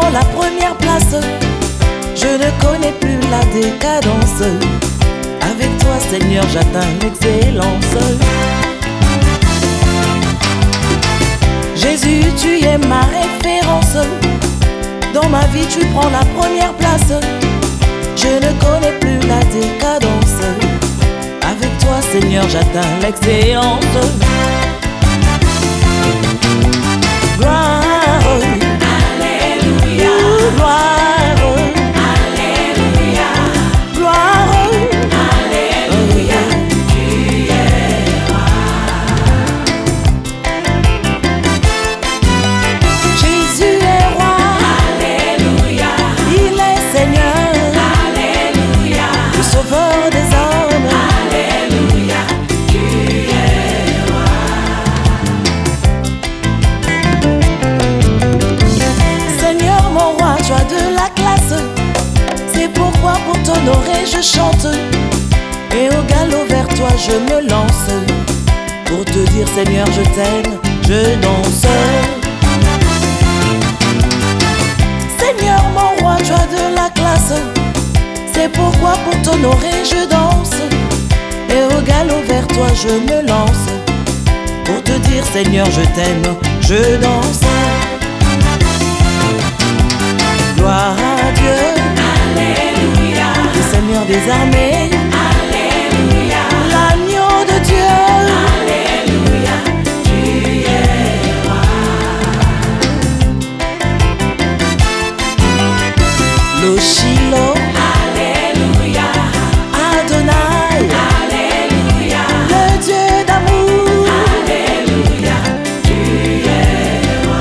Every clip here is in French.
prends la première place. Je ne connais plus la décadence. Avec toi Seigneur j'atteins l'excellence. Jésus tu es ma référence. Dans ma vie tu prends la première place. Je ne connais plus la décadence. Avec toi Seigneur j'atteins l'excellence. Gloire, Alléluia, gloire, Alléluia, gloire, Alléluia, tu es roi. Jésus est roi, Alléluia, il est Seigneur, Alléluia, le sauveur des hommes. Alléluia, tu es roi. Seigneur mon roi, tu as de la classe. C'est pourquoi pour t'honorer je chante. Et au galop vers toi je me lance. Pour te dire Seigneur je t'aime, je danse. Seigneur mon roi, tu as de la classe. C'est pourquoi pour t'honorer je danse. Et au galop vers toi je me lance. Pour te dire Seigneur je t'aime, je danse. Gloire à Dieu, Alléluia, le Seigneur des armées, Alléluia, l'agneau de Dieu. Alléluia, tu es roi. Le Shiloh, Alléluia, Adonai, Alléluia, le Dieu d'amour. Alléluia, tu es roi.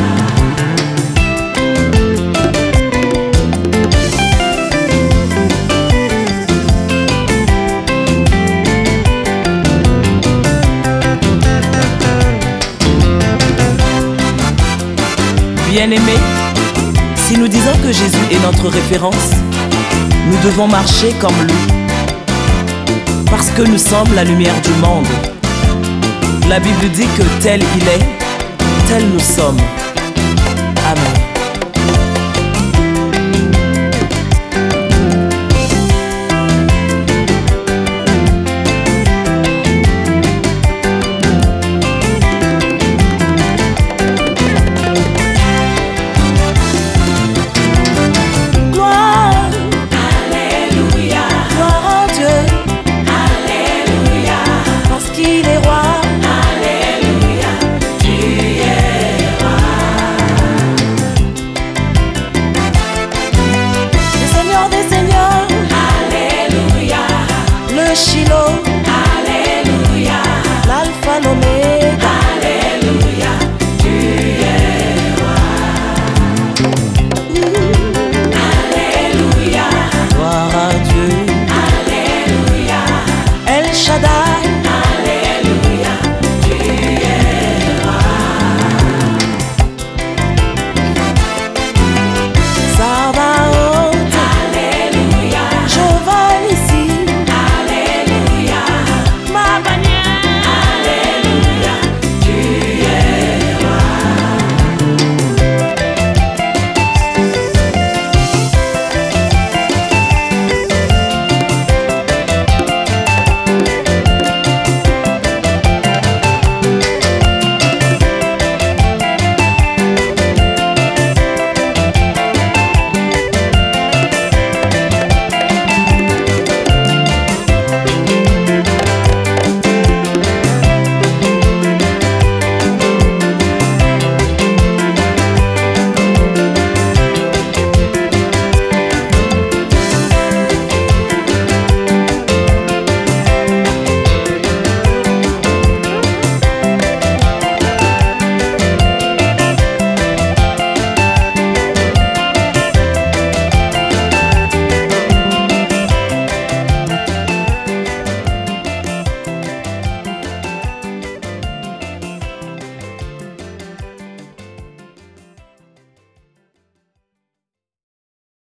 Bien-aimés, si nous disons que Jésus est notre référence, nous devons marcher comme lui, parce que nous sommes la lumière du monde. La Bible dit que tel il est, tel nous sommes.